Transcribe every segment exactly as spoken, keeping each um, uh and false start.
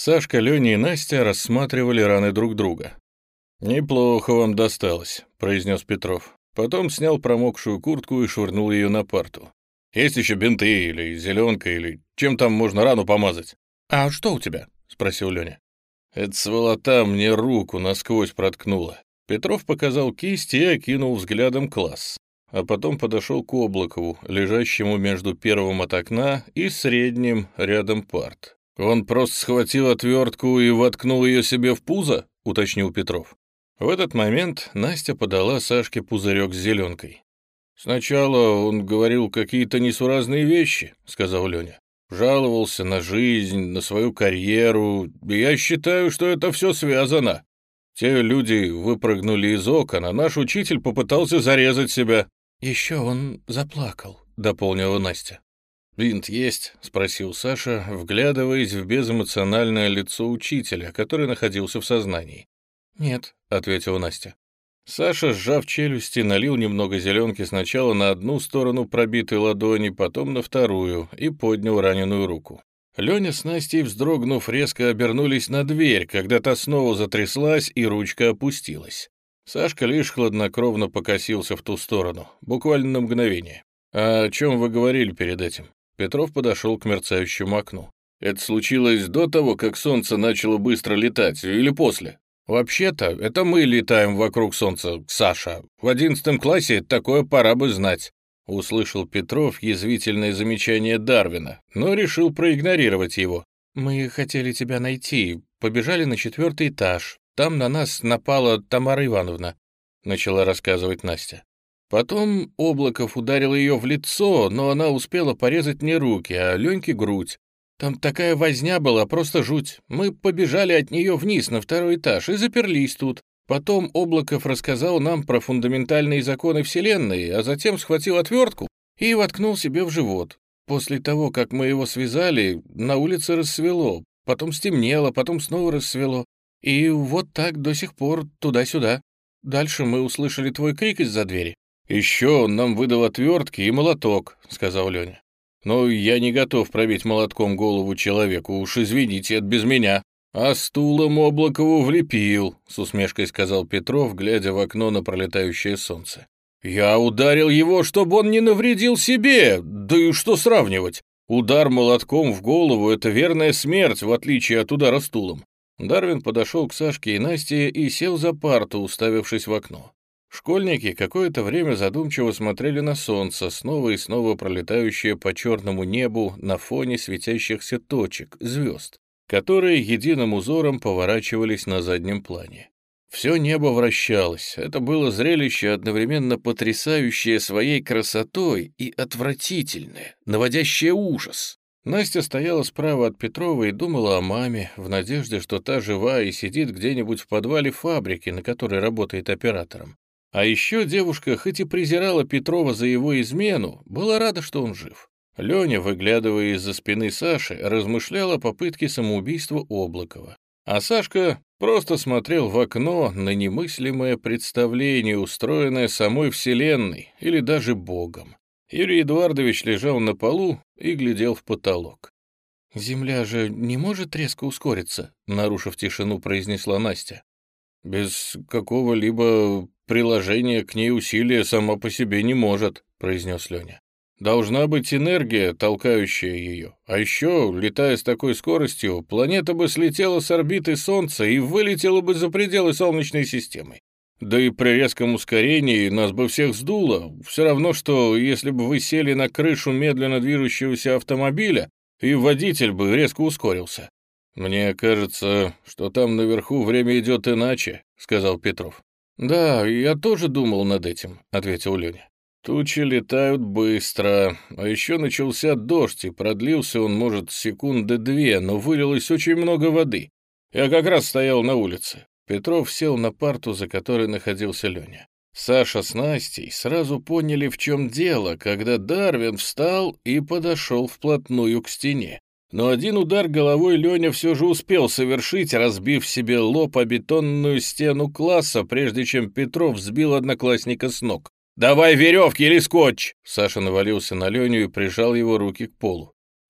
Сашка, Леня и Настя рассматривали раны друг друга. «Неплохо вам досталось», — произнес Петров. Потом снял промокшую куртку и швырнул ее на парту. «Есть еще бинты или зеленка, или чем там можно рану помазать?» «А что у тебя?» — спросил Леня. «Эта сволота мне руку насквозь проткнула». Петров показал кисть и окинул взглядом класс, а потом подошел к Облакову, лежащему между первым от окна и средним рядом парт. «Он просто схватил отвертку и воткнул ее себе в пузо?» — уточнил Петров. В этот момент Настя подала Сашке пузырек с зеленкой. «Сначала он говорил какие-то несуразные вещи», — сказал Леня. «Жаловался на жизнь, на свою карьеру. Я считаю, что это все связано. Те люди выпрыгнули из окон, а наш учитель попытался зарезать себя». «Еще он заплакал», — дополнила Настя. «Бинт есть?» — спросил Саша, вглядываясь в безэмоциональное лицо учителя, который находился в сознании. «Нет», — ответила Настя. Саша, сжав челюсти, налил немного зеленки сначала на одну сторону пробитой ладони, потом на вторую, и поднял раненую руку. Леня с Настей, вздрогнув, резко обернулись на дверь, когда та снова затряслась и ручка опустилась. Сашка лишь хладнокровно покосился в ту сторону, буквально на мгновение. «А о чем вы говорили перед этим?» Петров подошел к мерцающему окну. «Это случилось до того, как солнце начало быстро летать, или после?» «Вообще-то, это мы летаем вокруг солнца, Саша. В одиннадцатом классе такое пора бы знать», — услышал Петров язвительное замечание Дарвина, но решил проигнорировать его. «Мы хотели тебя найти, побежали на четвертый этаж. Там на нас напала Тамара Ивановна», — начала рассказывать Настя. «Потом Облаков ударил ее в лицо, но она успела порезать мне руки, а Леньке грудь. Там такая возня была, просто жуть. Мы побежали от нее вниз на второй этаж и заперлись тут. Потом Облаков рассказал нам про фундаментальные законы Вселенной, а затем схватил отвертку и воткнул себе в живот. После того, как мы его связали, на улице рассвело, потом стемнело, потом снова рассвело. И вот так до сих пор туда-сюда. Дальше мы услышали твой крик из-за двери. «Еще он нам выдал отвертки и молоток», — сказал Леня. «Но я не готов пробить молотком голову человеку, уж извините, это без меня». «А стулом Облакову влепил», — с усмешкой сказал Петров, глядя в окно на пролетающее солнце. «Я ударил его, чтобы он не навредил себе, да и что сравнивать? Удар молотком в голову — это верная смерть, в отличие от удара стулом». Дарвин подошел к Сашке и Насте и сел за парту, уставившись в окно. Школьники какое-то время задумчиво смотрели на солнце, снова и снова пролетающее по черному небу на фоне светящихся точек, звезд, которые единым узором поворачивались на заднем плане. Все небо вращалось. Это было зрелище одновременно потрясающее своей красотой и отвратительное, наводящее ужас. Настя стояла справа от Петрова и думала о маме, в надежде, что та жива и сидит где-нибудь в подвале фабрики, на которой работает оператором. А еще девушка, хоть и презирала Петрова за его измену, была рада, что он жив. Леня, выглядывая из-за спины Саши, размышлял о попытке самоубийства Облакова. А Сашка просто смотрел в окно на немыслимое представление, устроенное самой Вселенной или даже Богом. Юрий Эдуардович лежал на полу и глядел в потолок. «Земля же не может резко ускориться», — нарушив тишину, произнесла Настя. «Без какого-либо приложения к ней усилия сама по себе не может», — произнес Леня. «Должна быть энергия, толкающая ее. А еще, летая с такой скоростью, планета бы слетела с орбиты Солнца и вылетела бы за пределы Солнечной системы. Да и при резком ускорении нас бы всех сдуло. Все равно, что если бы вы сели на крышу медленно движущегося автомобиля, и водитель бы резко ускорился». «Мне кажется, что там наверху время идет иначе», — сказал Петров. «Да, я тоже думал над этим», — ответил Леня. «Тучи летают быстро, а еще начался дождь, и продлился он, может, секунды две, но вылилось очень много воды. Я как раз стоял на улице». Петров сел на парту, за которой находился Леня. Саша с Настей сразу поняли, в чем дело, когда Дарвин встал и подошел вплотную к стене. Но один удар головой Леня все же успел совершить, разбив себе лоб о бетонную стену класса, прежде чем Петров сбил одноклассника с ног. «Давай веревки или скотч!» Саша навалился на Леню и прижал его руки к полу.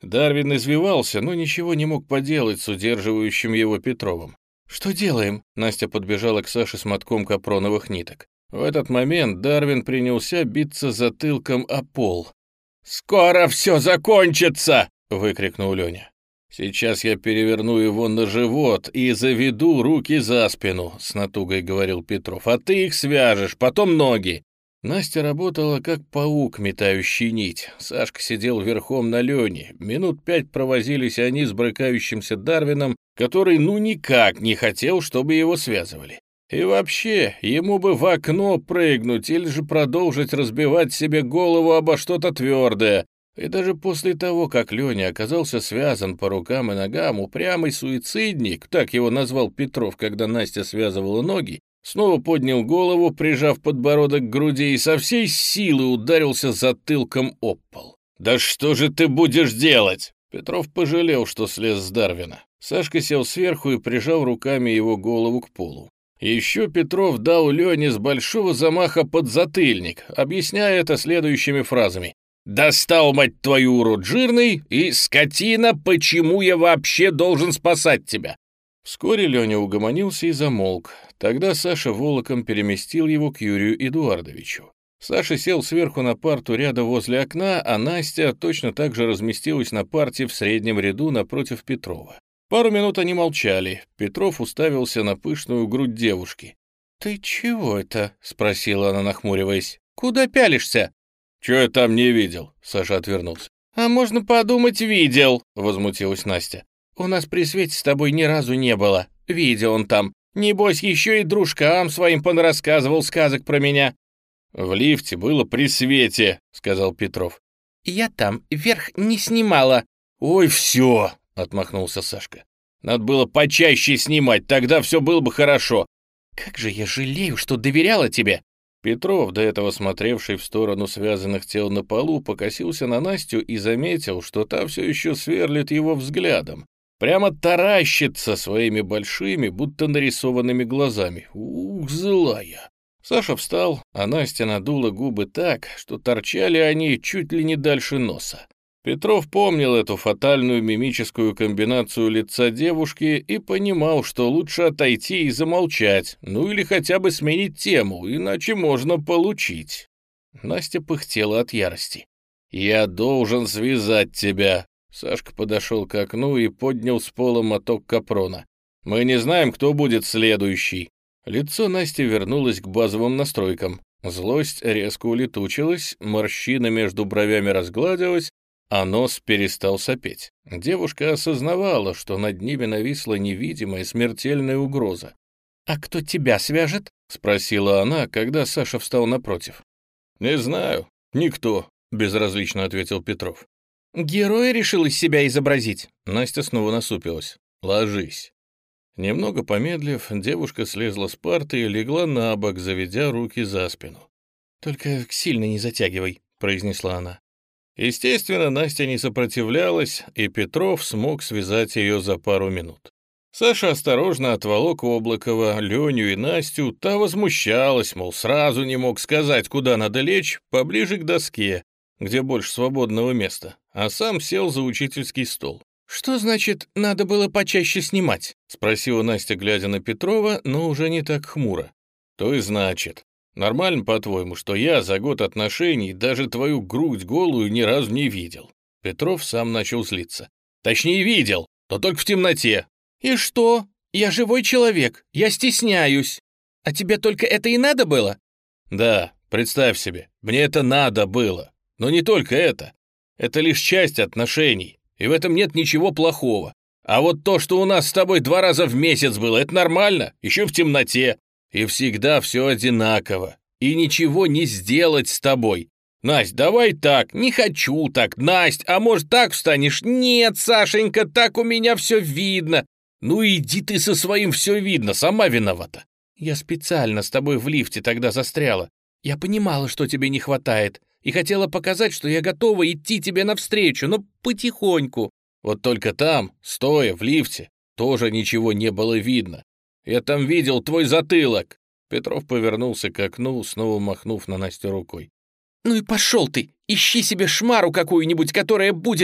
Дарвин извивался, но ничего не мог поделать с удерживающим его Петровым. «Что делаем?» Настя подбежала к Саше с мотком капроновых ниток. В этот момент Дарвин принялся биться затылком о пол. «Скоро все закончится!» — выкрикнул Леня. «Сейчас я переверну его на живот и заведу руки за спину», — с натугой говорил Петров. «А ты их свяжешь, потом ноги». Настя работала как паук, метающий нить. Сашка сидел верхом на Лене. Минут пять провозились они с брыкающимся Дарвином, который ну никак не хотел, чтобы его связывали. И вообще, ему бы в окно прыгнуть или же продолжить разбивать себе голову обо что-то твердое. И даже после того, как Леня оказался связан по рукам и ногам, упрямый суицидник, так его назвал Петров, когда Настя связывала ноги, снова поднял голову, прижав подбородок к груди, и со всей силы ударился затылком об пол. «Да что же ты будешь делать?» Петров пожалел, что слез с Дарвина. Сашка сел сверху и прижал руками его голову к полу. Еще Петров дал Лене с большого замаха подзатыльник, объясняя это следующими фразами. «Достал, мать твою, урод жирный, и, скотина, почему я вообще должен спасать тебя?» Вскоре Леня угомонился и замолк. Тогда Саша волоком переместил его к Юрию Эдуардовичу. Саша сел сверху на парту ряда возле окна, а Настя точно так же разместилась на парте в среднем ряду напротив Петрова. Пару минут они молчали. Петров уставился на пышную грудь девушки. «Ты чего это?» — спросила она, нахмуриваясь. «Куда пялишься?» «Чё я там не видел?» — Саша отвернулся. «А можно подумать, видел!» — возмутилась Настя. «У нас при Свете с тобой ни разу не было. Видел он там. Небось, еще и дружкам своим понарассказывал сказок про меня». «В лифте было при Свете», — сказал Петров. «Я там вверх не снимала». «Ой, все!» — отмахнулся Сашка. «Надо было почаще снимать, тогда все было бы хорошо». «Как же я жалею, что доверяла тебе!» Петров, до этого смотревший в сторону связанных тел на полу, покосился на Настю и заметил, что та все еще сверлит его взглядом. Прямо таращится своими большими, будто нарисованными глазами. Ух, злая. Саша встал, а Настя надула губы так, что торчали они чуть ли не дальше носа. Петров помнил эту фатальную мимическую комбинацию лица девушки и понимал, что лучше отойти и замолчать, ну или хотя бы сменить тему, иначе можно получить. Настя пыхтела от ярости. «Я должен связать тебя». Сашка подошел к окну и поднял с пола моток капрона. «Мы не знаем, кто будет следующий». Лицо Насти вернулось к базовым настройкам. Злость резко улетучилась, морщина между бровями разгладилась, а нос перестал сопеть. Девушка осознавала, что над ними нависла невидимая смертельная угроза. «А кто тебя свяжет?» — спросила она, когда Саша встал напротив. «Не знаю, никто», — безразлично ответил Петров. «Героя решил из себя изобразить?» Настя снова насупилась. «Ложись». Немного помедлив, девушка слезла с парты и легла на бок, заведя руки за спину. «Только сильно не затягивай», — произнесла она. Естественно, Настя не сопротивлялась, и Петров смог связать ее за пару минут. Саша осторожно отволок Облакова, Леню и Настю, та возмущалась, мол, сразу не мог сказать, куда надо лечь, поближе к доске, где больше свободного места, а сам сел за учительский стол. «Что значит, надо было почаще снимать?» — спросила Настя, глядя на Петрова, но уже не так хмуро. «То и значит. Нормально, по-твоему, что я за год отношений даже твою грудь голую ни разу не видел?» Петров сам начал злиться. «Точнее, видел, но только в темноте». «И что? Я живой человек, я стесняюсь. А тебе только это и надо было?» «Да, представь себе, мне это надо было. Но не только это. Это лишь часть отношений. И в этом нет ничего плохого. А вот то, что у нас с тобой два раза в месяц было, это нормально, еще в темноте. И всегда все одинаково. И ничего не сделать с тобой. Насть, давай так, не хочу так, Насть, а может так встанешь? Нет, Сашенька, так у меня все видно. Ну иди ты со своим все видно, сама виновата. Я специально с тобой в лифте тогда застряла. Я понимала, что тебе не хватает. И хотела показать, что я готова идти тебе навстречу, но потихоньку. Вот только там, стоя в лифте, тоже ничего не было видно. Я там видел твой затылок». Петров повернулся к окну, снова махнув на Настю рукой. «Ну и пошел ты, ищи себе шмару какую-нибудь, которая будет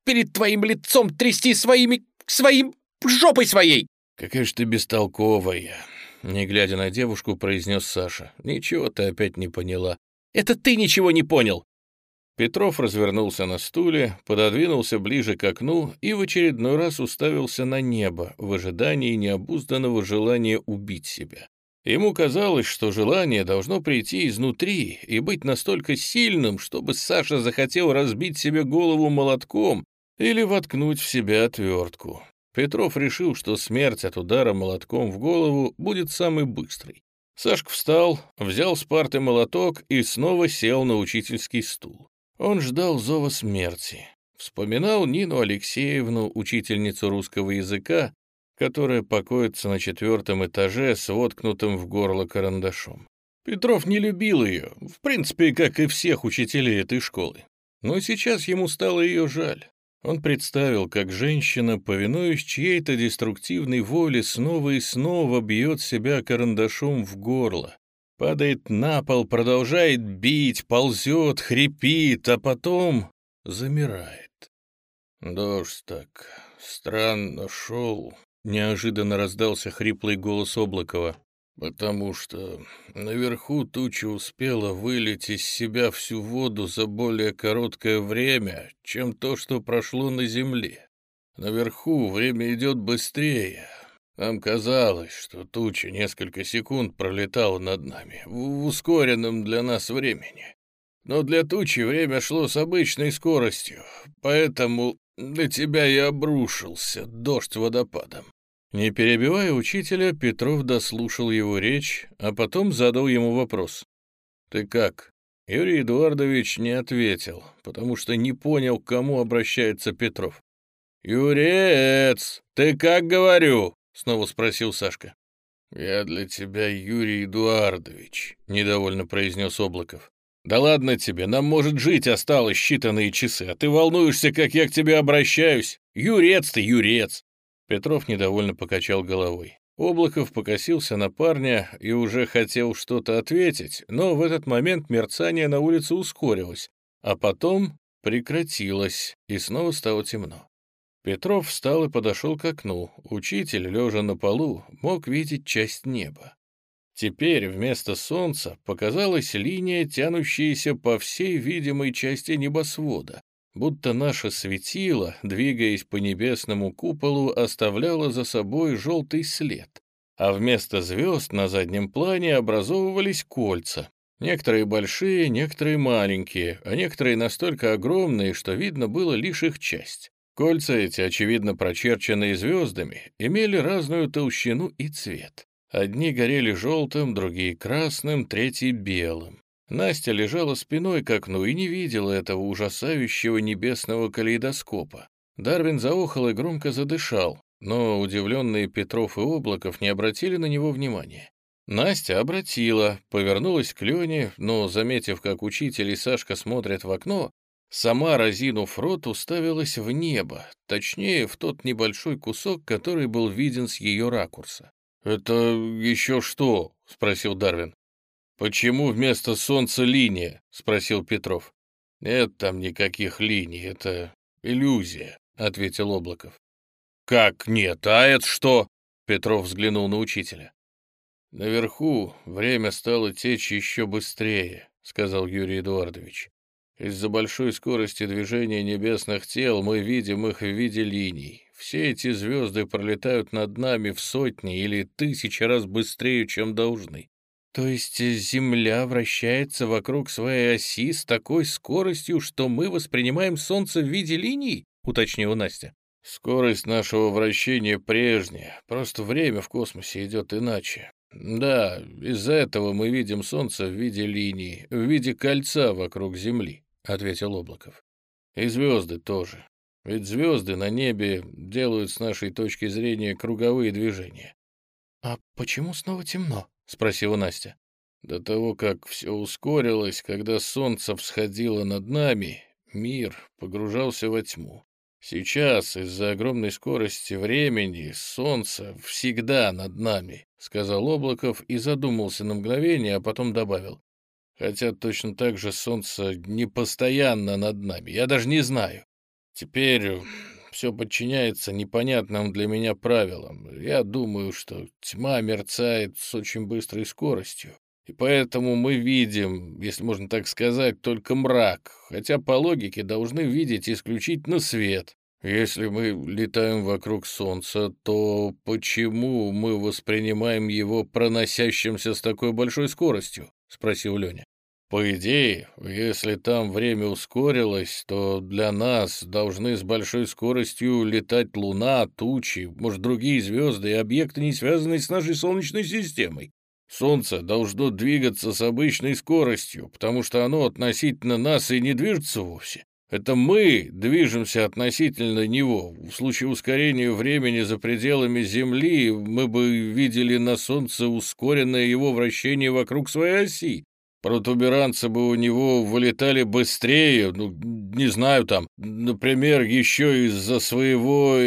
перед твоим лицом трясти своими... своим... жопой своей!» «Какая ж ты бестолковая!» — не глядя на девушку, произнес Саша. «Ничего ты опять не поняла». «Это ты ничего не понял!» Петров развернулся на стуле, пододвинулся ближе к окну и в очередной раз уставился на небо в ожидании необузданного желания убить себя. Ему казалось, что желание должно прийти изнутри и быть настолько сильным, чтобы Саша захотел разбить себе голову молотком или воткнуть в себя отвертку. Петров решил, что смерть от удара молотком в голову будет самой быстрой. Сашка встал, взял с парты молоток и снова сел на учительский стул. Он ждал зова смерти. Вспоминал Нину Алексеевну, учительницу русского языка, которая покоится на четвертом этаже с воткнутым в горло карандашом. Петров не любил ее, в принципе, как и всех учителей этой школы. Но сейчас ему стало ее жаль. Он представил, как женщина, повинуясь чьей-то деструктивной воле, снова и снова бьет себя карандашом в горло. Падает на пол, продолжает бить, ползет, хрипит, а потом замирает. «Дождь так странно шел», — неожиданно раздался хриплый голос Облакова, «потому что наверху туча успела вылить из себя всю воду за более короткое время, чем то, что прошло на земле. Наверху время идет быстрее». Нам казалось, что туча несколько секунд пролетала над нами в ускоренном для нас времени. Но для тучи время шло с обычной скоростью, поэтому для тебя и обрушился дождь водопадом. Не перебивая учителя, Петров дослушал его речь, а потом задал ему вопрос. «Ты как?» Юрий Эдуардович не ответил, потому что не понял, к кому обращается Петров. «Юрец, ты как, говорю?» — снова спросил Сашка. «Я для тебя Юрий Эдуардович», — недовольно произнес Облаков. «Да ладно тебе, нам, может, жить осталось считанные часы, а ты волнуешься, как я к тебе обращаюсь. Юрец ты, юрец!» Петров недовольно покачал головой. Облаков покосился на парня и уже хотел что-то ответить, но в этот момент мерцание на улице ускорилось, а потом прекратилось, и снова стало темно. Петров встал и подошел к окну. Учитель, лежа на полу, мог видеть часть неба. Теперь вместо солнца показалась линия, тянущаяся по всей видимой части небосвода, будто наше светило, двигаясь по небесному куполу, оставляло за собой желтый след, а вместо звезд на заднем плане образовывались кольца. Некоторые большие, некоторые маленькие, а некоторые настолько огромные, что видно было лишь их часть. Кольца эти, очевидно прочерченные звездами, имели разную толщину и цвет. Одни горели желтым, другие красным, третьи белым. Настя лежала спиной к окну и не видела этого ужасающего небесного калейдоскопа. Дарвин заохал и громко задышал, но удивленные Петров и Облаков не обратили на него внимания. Настя обратила, повернулась к Лене, но, заметив, как учитель и Сашка смотрят в окно, сама, разинув рот, уставилась в небо, точнее, в тот небольшой кусок, который был виден с ее ракурса. «Это еще что?» — спросил Дарвин. «Почему вместо солнца линия?» — спросил Петров. «Нет там никаких линий, это иллюзия», — ответил Облаков. «Как нет? А это что?» — Петров взглянул на учителя. «Наверху время стало течь еще быстрее», — сказал Юрий Эдуардович. «Из-за большой скорости движения небесных тел мы видим их в виде линий. Все эти звезды пролетают над нами в сотни или тысячи раз быстрее, чем должны». «То есть Земля вращается вокруг своей оси с такой скоростью, что мы воспринимаем Солнце в виде линий?» — уточнила Настя. «Скорость нашего вращения прежняя, просто время в космосе идет иначе. Да, из-за этого мы видим Солнце в виде линии, в виде кольца вокруг Земли», — ответил Облаков. «И звезды тоже. Ведь звезды на небе делают с нашей точки зрения круговые движения». «А почему снова темно?» — спросила Настя. «До того, как все ускорилось, когда солнце всходило над нами, мир погружался во тьму. Сейчас, из-за огромной скорости времени, солнце всегда над нами», — сказал Облаков и задумался на мгновение, а потом добавил. «Хотя точно так же солнце не постоянно над нами, я даже не знаю. Теперь все подчиняется непонятным для меня правилам. Я думаю, что тьма мерцает с очень быстрой скоростью, и поэтому мы видим, если можно так сказать, только мрак, хотя по логике должны видеть исключительно свет. Если мы летаем вокруг Солнца, то почему мы воспринимаем его проносящимся с такой большой скоростью? — спросил Леня. По идее, если там время ускорилось, то для нас должны с большой скоростью летать Луна, тучи, может, другие звезды и объекты, не связанные с нашей Солнечной системой. Солнце должно двигаться с обычной скоростью, потому что оно относительно нас и не движется вовсе. Это мы движемся относительно него. В случае ускорения времени за пределами Земли мы бы видели на Солнце ускоренное его вращение вокруг своей оси. Протуберанцы бы у него вылетали быстрее, ну, не знаю там, например, еще из-за своего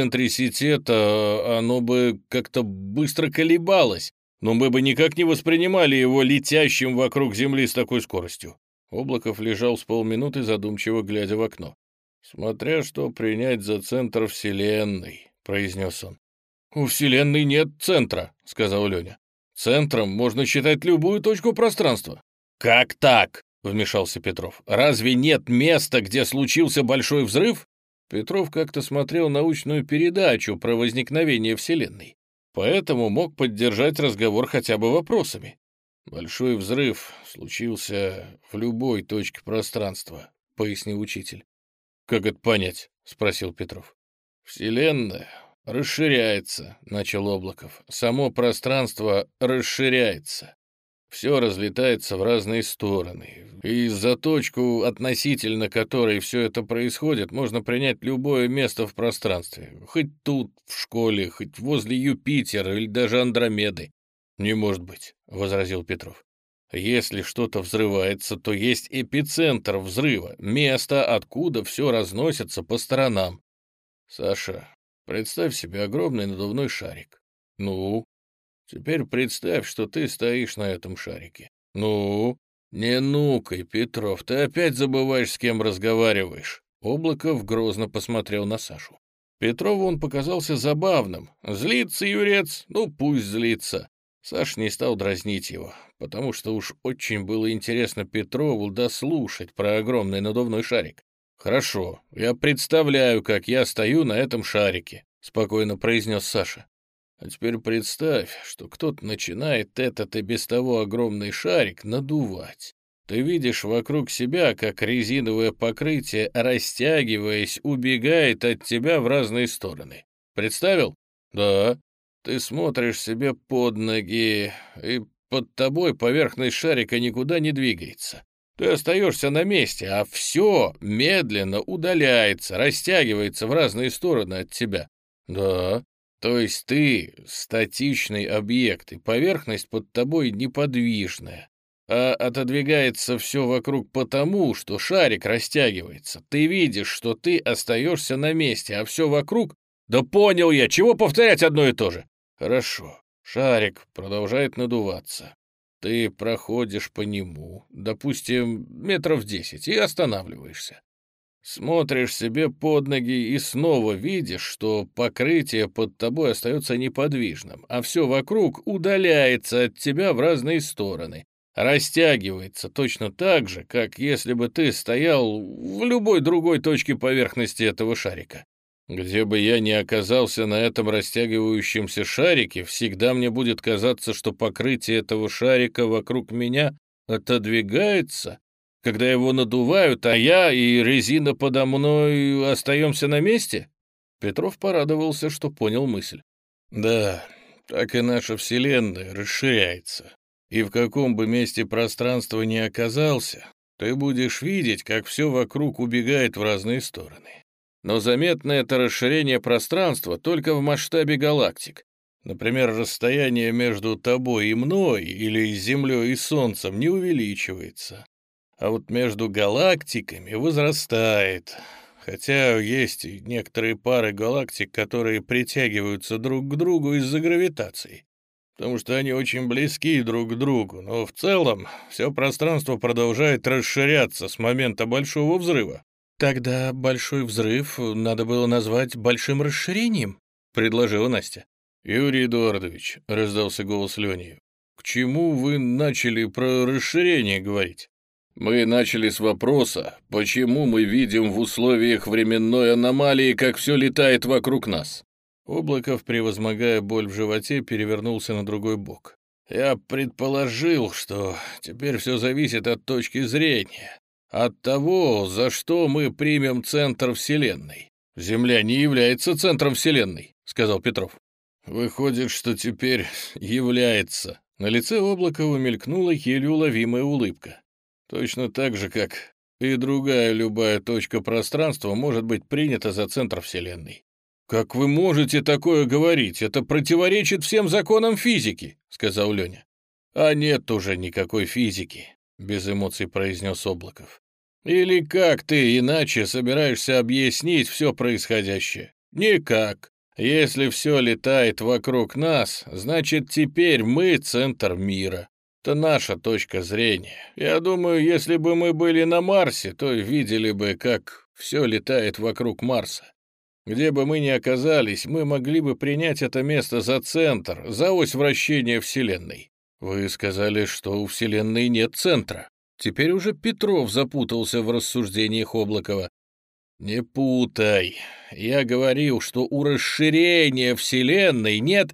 эксцентриситета оно бы как-то быстро колебалось, но мы бы никак не воспринимали его летящим вокруг Земли с такой скоростью. Облаков лежал с полминуты, задумчиво глядя в окно. «Смотря что принять за центр Вселенной», — произнес он. «У Вселенной нет центра», — сказал Леня. «Центром можно считать любую точку пространства». «Как так?» — вмешался Петров. «Разве нет места, где случился большой взрыв?» Петров как-то смотрел научную передачу про возникновение Вселенной, поэтому мог поддержать разговор хотя бы вопросами. «Большой взрыв случился в любой точке пространства», — пояснил учитель. «Как это понять?» — спросил Петров. «Вселенная расширяется», — начал Облаков. «Само пространство расширяется. Все разлетается в разные стороны. И за точку, относительно которой все это происходит, можно принять любое место в пространстве. Хоть тут, в школе, хоть возле Юпитера или даже Андромеды». «Не может быть», — возразил Петров. «Если что-то взрывается, то есть эпицентр взрыва, место, откуда все разносится по сторонам». «Саша, представь себе огромный надувной шарик». «Ну?» «Теперь представь, что ты стоишь на этом шарике». «Ну?» «Не нукай, Петров, ты опять забываешь, с кем разговариваешь». Облаков грозно посмотрел на Сашу. Петрову он показался забавным. Злится юрец, ну пусть злится. Саша не стал дразнить его, потому что уж очень было интересно Петрову дослушать про огромный надувной шарик. «Хорошо, я представляю, как я стою на этом шарике», — спокойно произнес Саша. «А теперь представь, что кто-то начинает этот и без того огромный шарик надувать. Ты видишь вокруг себя, как резиновое покрытие, растягиваясь, убегает от тебя в разные стороны. Представил? Да. Ты смотришь себе под ноги, и под тобой поверхность шарика никуда не двигается. Ты остаешься на месте, а все медленно удаляется, растягивается в разные стороны от тебя. Да. То есть ты статичный объект, и поверхность под тобой неподвижная. А отодвигается все вокруг потому, что шарик растягивается. Ты видишь, что ты остаешься на месте, а все вокруг... Да понял я, чего повторять одно и то же? Хорошо, шарик продолжает надуваться. Ты проходишь по нему, допустим, метров десять, и останавливаешься. Смотришь себе под ноги и снова видишь, что покрытие под тобой остается неподвижным, а все вокруг удаляется от тебя в разные стороны. Растягивается точно так же, как если бы ты стоял в любой другой точке поверхности этого шарика. Где бы я ни оказался на этом растягивающемся шарике, всегда мне будет казаться, что покрытие этого шарика вокруг меня отодвигается, когда его надувают, а я и резина подо мной остаемся на месте. Петров порадовался, что понял мысль. Да, так и наша Вселенная расширяется. И в каком бы месте пространства ни оказался, ты будешь видеть, как все вокруг убегает в разные стороны. Но заметно это расширение пространства только в масштабе галактик. Например, расстояние между тобой и мной или Землей и Солнцем не увеличивается, а вот между галактиками возрастает. Хотя есть и некоторые пары галактик, которые притягиваются друг к другу из-за гравитации, потому что они очень близки друг к другу, но в целом все пространство продолжает расширяться с момента Большого взрыва. «Тогда большой взрыв надо было назвать большим расширением», — предложила Настя. «Юрий Эдуардович», — раздался голос Лени, — «к чему вы начали про расширение говорить?» «Мы начали с вопроса, почему мы видим в условиях временной аномалии, как все летает вокруг нас?» Облаков, превозмогая боль в животе, перевернулся на другой бок. «Я предположил, что теперь все зависит от точки зрения. От того, за что мы примем центр Вселенной». «Земля не является центром Вселенной», — сказал Петров. «Выходит, что теперь является». На лице Облакова мелькнула еле уловимая улыбка. «Точно так же, как и другая любая точка пространства может быть принята за центр Вселенной». «Как вы можете такое говорить? Это противоречит всем законам физики», — сказал Леня. «А нет уже никакой физики», — без эмоций произнес Облаков. «Или как ты иначе собираешься объяснить все происходящее? Никак. Если все летает вокруг нас, значит, теперь мы центр мира. Это наша точка зрения. Я думаю, если бы мы были на Марсе, то видели бы, как все летает вокруг Марса. Где бы мы ни оказались, мы могли бы принять это место за центр, за ось вращения Вселенной. Вы сказали, что у Вселенной нет центра». Теперь уже Петров запутался в рассуждениях Облакова. «Не путай. Я говорил, что у расширения Вселенной нет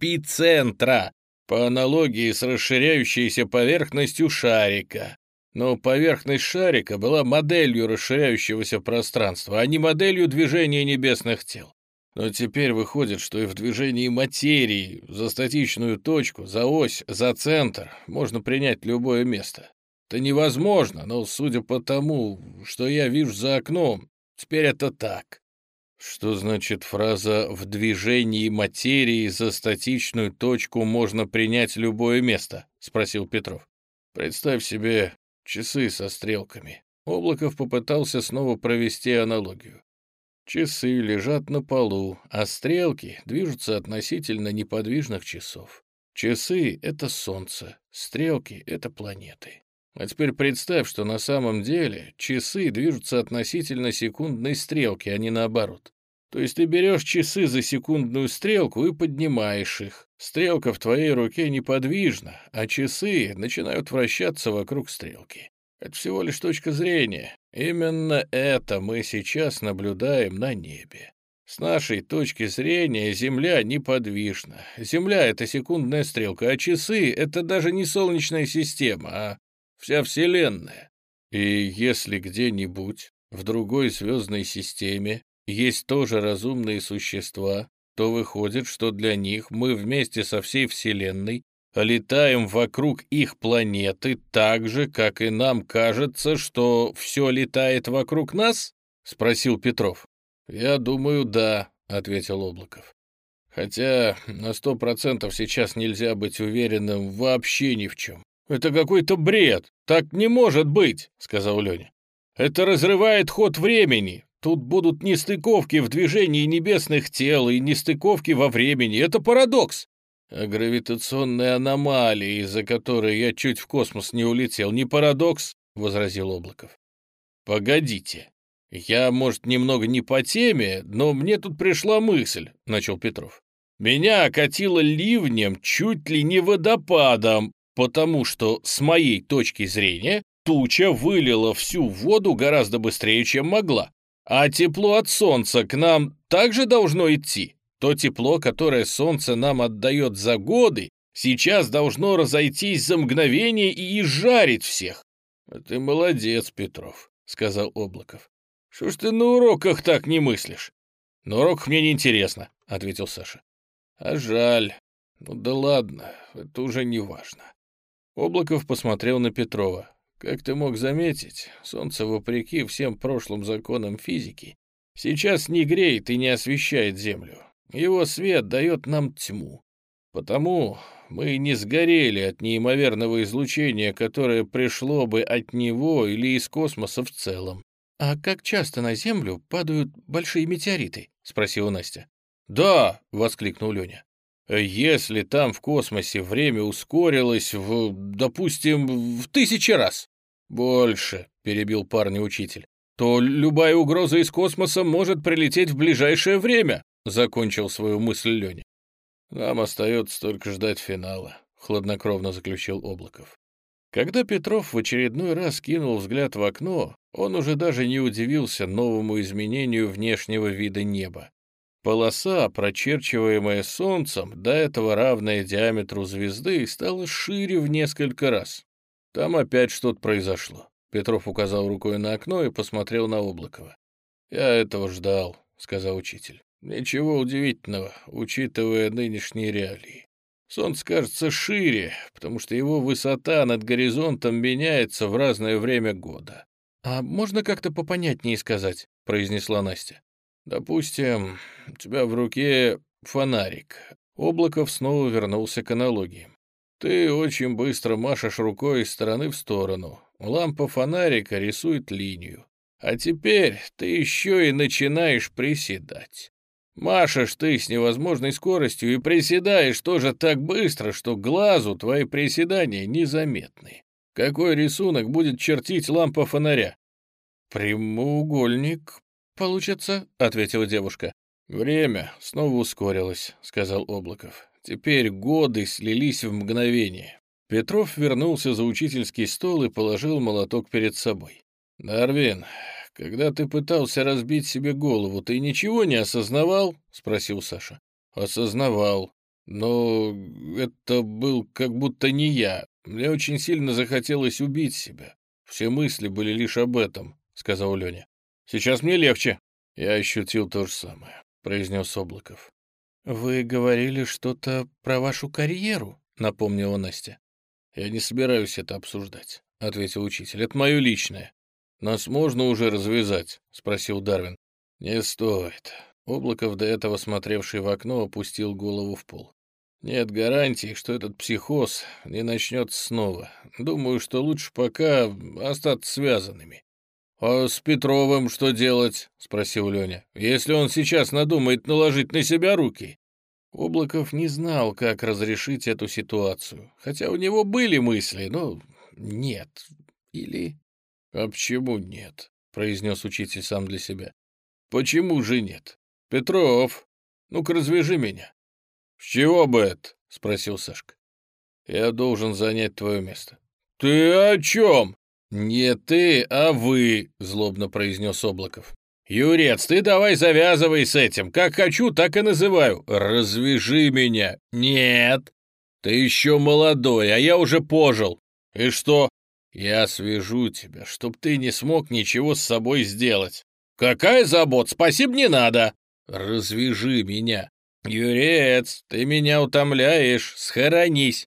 эпицентра, по аналогии с расширяющейся поверхностью шарика. Но поверхность шарика была моделью расширяющегося пространства, а не моделью движения небесных тел. Но теперь выходит, что и в движении материи за статичную точку, за ось, за центр можно принять любое место. Это невозможно, но, судя по тому, что я вижу за окном, теперь это так». «Что значит фраза «в движении материи за статичную точку можно принять любое место»?» — спросил Петров. «Представь себе часы со стрелками». Облаков попытался снова провести аналогию. Часы лежат на полу, а стрелки движутся относительно неподвижных часов. Часы — это Солнце, стрелки — это планеты. А теперь представь, что на самом деле часы движутся относительно секундной стрелки, а не наоборот. То есть ты берешь часы за секундную стрелку и поднимаешь их. Стрелка в твоей руке неподвижна, а часы начинают вращаться вокруг стрелки. Это всего лишь точка зрения. Именно это мы сейчас наблюдаем на небе. С нашей точки зрения Земля неподвижна. Земля — это секундная стрелка, а часы — это даже не Солнечная система, а вся Вселенная. И если где-нибудь в другой звездной системе есть тоже разумные существа, то выходит, что для них мы вместе со всей Вселенной летаем вокруг их планеты так же, как и нам кажется, что все летает вокруг нас? — спросил Петров. «Я думаю, да», — ответил Облаков. «Хотя на сто процентов сейчас нельзя быть уверенным вообще ни в чем». «Это какой-то бред! Так не может быть!» — сказал Леня. «Это разрывает ход времени. Тут будут нестыковки в движении небесных тел и нестыковки во времени. Это парадокс!» «А гравитационная аномалия, из-за которой я чуть в космос не улетел, не парадокс?» — возразил Облаков. «Погодите. Я, может, немного не по теме, но мне тут пришла мысль», — начал Петров. «Меня окатило ливнем чуть ли не водопадом, потому что, с моей точки зрения, туча вылила всю воду гораздо быстрее, чем могла. А тепло от солнца к нам также должно идти. То тепло, которое солнце нам отдает за годы, сейчас должно разойтись за мгновение и изжарить всех». «Ты молодец, Петров», — сказал Облаков. «Что ж ты на уроках так не мыслишь?» «На уроках мне не интересно», — ответил Саша. «А жаль. Ну да ладно, это уже не важно». Облаков посмотрел на Петрова. «Как ты мог заметить, солнце, вопреки всем прошлым законам физики, сейчас не греет и не освещает Землю. Его свет дает нам тьму. Потому мы не сгорели от неимоверного излучения, которое пришло бы от него или из космоса в целом». «А как часто на Землю падают большие метеориты?» — спросила Настя. «Да!» — воскликнул Леня. «Если там в космосе время ускорилось в, допустим, в тысячи раз». «Больше», — перебил парня учитель. что любая угроза из космоса может прилететь в ближайшее время», — закончил свою мысль Леня. «Нам остается только ждать финала», — хладнокровно заключил Облаков. Когда Петров в очередной раз кинул взгляд в окно, он уже даже не удивился новому изменению внешнего вида неба. Полоса, прочерчиваемая Солнцем, до этого равная диаметру звезды, стала шире в несколько раз. Там опять что-то произошло. Петров указал рукой на окно и посмотрел на Облакова. «Я этого ждал», — сказал учитель. «Ничего удивительного, учитывая нынешние реалии. Солнце кажется шире, потому что его высота над горизонтом меняется в разное время года». «А можно как-то попонятнее сказать?» — произнесла Настя. «Допустим, у тебя в руке фонарик». Облаков снова вернулся к аналогиям. «Ты очень быстро машешь рукой из стороны в сторону. Лампа фонарика рисует линию. А теперь ты еще и начинаешь приседать. Машешь ты с невозможной скоростью и приседаешь тоже так быстро, что глазу твои приседания незаметны. Какой рисунок будет чертить лампа фонаря?» «Прямоугольник получится», — ответила девушка. «Время снова ускорилось», — сказал Облаков. «Теперь годы слились в мгновение». Петров вернулся за учительский стол и положил молоток перед собой. «Дарвин, когда ты пытался разбить себе голову, ты ничего не осознавал?» — спросил Саша. «Осознавал. Но это был как будто не я. Мне очень сильно захотелось убить себя. Все мысли были лишь об этом», — сказал Леня. «Сейчас мне легче». «Я ощутил то же самое», — произнес Облаков. «Вы говорили что-то про вашу карьеру», — напомнила Настя. «Я не собираюсь это обсуждать», — ответил учитель. «Это мое личное». «Нас можно уже развязать?» — спросил Дарвин. «Не стоит». Облаков, до этого смотревший в окно, опустил голову в пол. «Нет гарантии, что этот психоз не начнется снова. Думаю, что лучше пока остаться связанными». «А с Петровым что делать?» — спросил Леня. «Если он сейчас надумает наложить на себя руки?» Облаков не знал, как разрешить эту ситуацию, хотя у него были мысли, но нет. Или... «А почему нет?» — произнес учитель сам для себя. «Почему же нет? Петров, ну-ка развяжи меня». «С чего бы это?» — спросил Сашка. «Я должен занять твое место». «Ты о чем?» «Не ты, а вы», — злобно произнес Облаков. «Юрец, ты давай завязывай с этим. Как хочу, так и называю. Развяжи меня». «Нет». «Ты еще молодой, а я уже пожил». «И что?» «Я свяжу тебя, чтоб ты не смог ничего с собой сделать». «Какая забот? Спасибо, не надо». «Развяжи меня». «Юрец, ты меня утомляешь. Схоронись».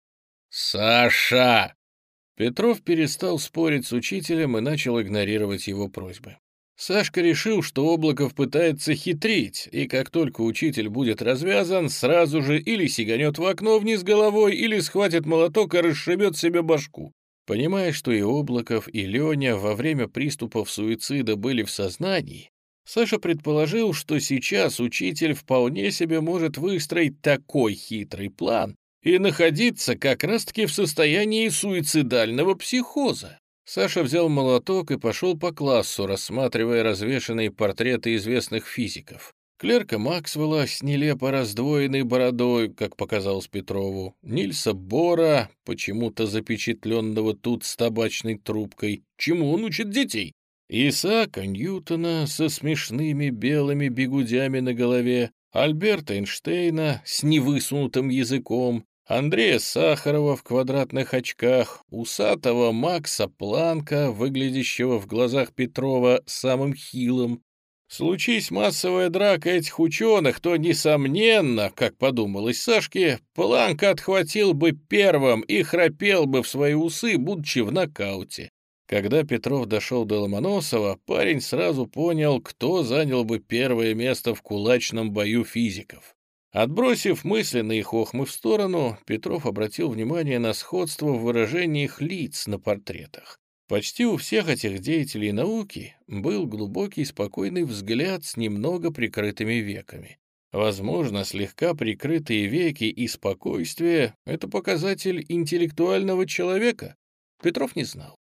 «Саша!» Петров перестал спорить с учителем и начал игнорировать его просьбы. Сашка решил, что Облаков пытается хитрить, и как только учитель будет развязан, сразу же или сиганет в окно вниз головой, или схватит молоток и расшибет себе башку. Понимая, что и Облаков, и Леня во время приступов суицида были в сознании, Саша предположил, что сейчас учитель вполне себе может выстроить такой хитрый план и находиться как раз-таки в состоянии суицидального психоза. Саша взял молоток и пошел по классу, рассматривая развешанные портреты известных физиков. Клерка Максвелла с нелепо раздвоенной бородой, как показалось Петрову, Нильса Бора, почему-то запечатленного тут с табачной трубкой, чему он учит детей, Исаака Ньютона со смешными белыми бигудями на голове, Альберта Эйнштейна с невысунутым языком, Андрея Сахарова в квадратных очках, усатого Макса Планка, выглядящего в глазах Петрова самым хилым. Случись массовая драка этих ученых, то, несомненно, как подумалось Сашке, Планка отхватил бы первым и храпел бы в свои усы, будучи в нокауте. Когда Петров дошел до Ломоносова, парень сразу понял, кто занял бы первое место в кулачном бою физиков. Отбросив мысленные хохмы в сторону, Петров обратил внимание на сходство в выражении их лиц на портретах. Почти у всех этих деятелей науки был глубокий спокойный взгляд с немного прикрытыми веками. Возможно, слегка прикрытые веки и спокойствие — это показатель интеллектуального человека. Петров не знал.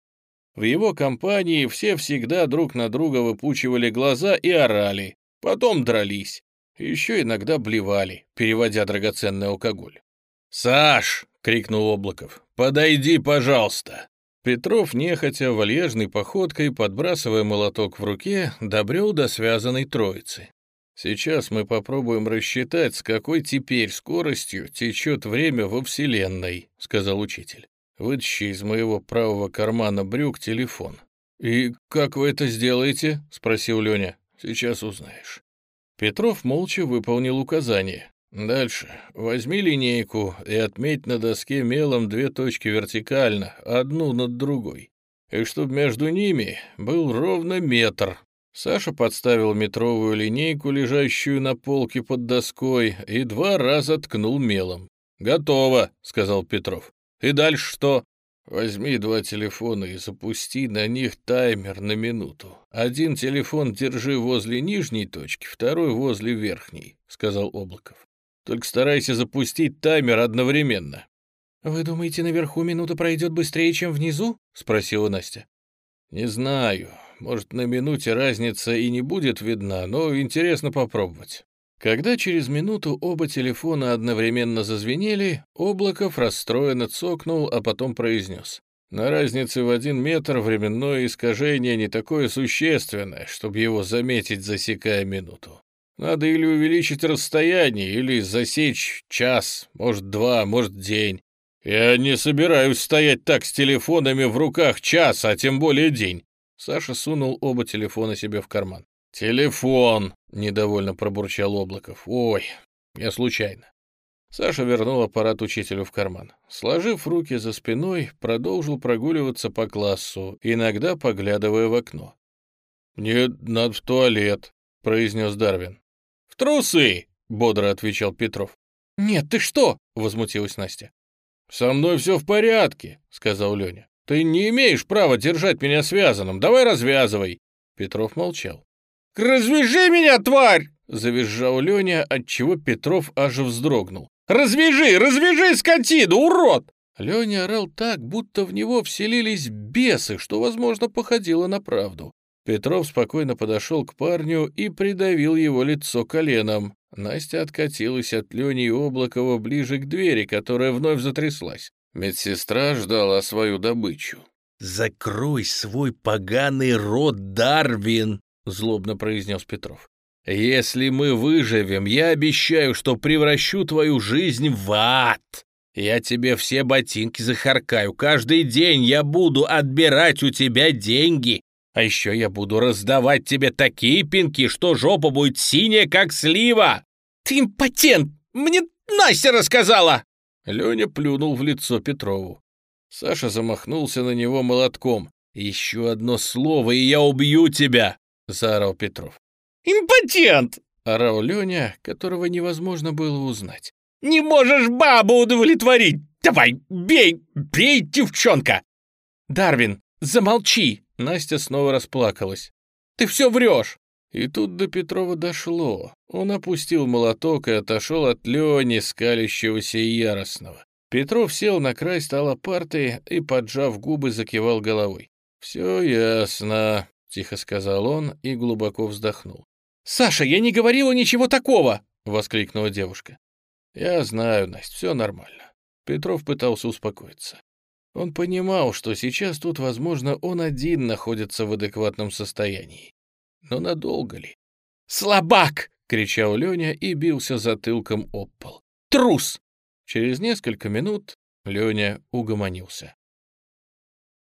В его компании все всегда друг на друга выпучивали глаза и орали, потом дрались, еще иногда блевали, переводя драгоценный алкоголь. «Саш!» — крикнул Облаков. «Подойди, пожалуйста!» Петров, нехотя, вальяжной походкой, подбрасывая молоток в руке, добрел до связанной троицы. «Сейчас мы попробуем рассчитать, с какой теперь скоростью течет время во Вселенной», — сказал учитель. «Вытащи из моего правого кармана брюк телефон». «И как вы это сделаете?» — спросил Леня. «Сейчас узнаешь». Петров молча выполнил указание. «Дальше. Возьми линейку и отметь на доске мелом две точки вертикально, одну над другой. И чтобы между ними был ровно метр». Саша подставил метровую линейку, лежащую на полке под доской, и два раза ткнул мелом. «Готово», — сказал Петров. «И дальше что?» «Возьми два телефона и запусти на них таймер на минуту. Один телефон держи возле нижней точки, второй возле верхней», — сказал Облаков. «Только старайся запустить таймер одновременно». «Вы думаете, наверху минута пройдет быстрее, чем внизу?» — спросила Настя. «Не знаю. Может, на минуте разница и не будет видна, но интересно попробовать». Когда через минуту оба телефона одновременно зазвенели, Облаков расстроенно цокнул, а потом произнес. «На разнице в один метр временное искажение не такое существенное, чтобы его заметить, засекая минуту. Надо или увеличить расстояние, или засечь час, может, два, может, день. Я не собираюсь стоять так с телефонами в руках час, а тем более день». Саша сунул оба телефона себе в карман. «Телефон!» — недовольно пробурчал Облаков. «Ой, я случайно». Саша вернул аппарат учителю в карман. Сложив руки за спиной, продолжил прогуливаться по классу, иногда поглядывая в окно. «Мне надо в туалет», — произнес Дарвин. «В трусы!» — бодро отвечал Петров. «Нет, ты что?» — возмутилась Настя. «Со мной все в порядке», — сказал Леня. «Ты не имеешь права держать меня связанным. Давай развязывай». Петров молчал. «Развяжи меня, тварь!» — завизжал Леня, отчего Петров аж вздрогнул. «Развяжи! Развяжи, скотину, урод!» Леня орал так, будто в него вселились бесы, что, возможно, походило на правду. Петров спокойно подошел к парню и придавил его лицо коленом. Настя откатилась от Лени и Облакова ближе к двери, которая вновь затряслась. Медсестра ждала свою добычу. «Закрой свой поганый рот, Дарвин!» — злобно произнес Петров. «Если мы выживем, я обещаю, что превращу твою жизнь в ад. Я тебе все ботинки захаркаю. Каждый день я буду отбирать у тебя деньги. А еще я буду раздавать тебе такие пинки, что жопа будет синяя, как слива!» «Ты импотент! Мне Настя рассказала!» Леня плюнул в лицо Петрову. Саша замахнулся на него молотком. «Еще одно слово, и я убью тебя!» — заорал Петров. «Импотент!» — орал Леня, которого невозможно было узнать. «Не можешь бабу удовлетворить! Давай, бей, бей, девчонка!» «Дарвин, замолчи!» — Настя снова расплакалась. «Ты все врешь!» И тут до Петрова дошло. Он опустил молоток и отошел от Лени, скалящегося и яростного. Петров сел на край стола парты и, поджав губы, закивал головой. «Все ясно», — тихо сказал он и глубоко вздохнул. «Саша, я не говорила ничего такого!» — воскликнула девушка. «Я знаю, Настя, все нормально». Петров пытался успокоиться. Он понимал, что сейчас тут, возможно, он один находится в адекватном состоянии. Но надолго ли? «Слабак!» — кричал Леня и бился затылком об пол. «Трус!» Через несколько минут Леня угомонился.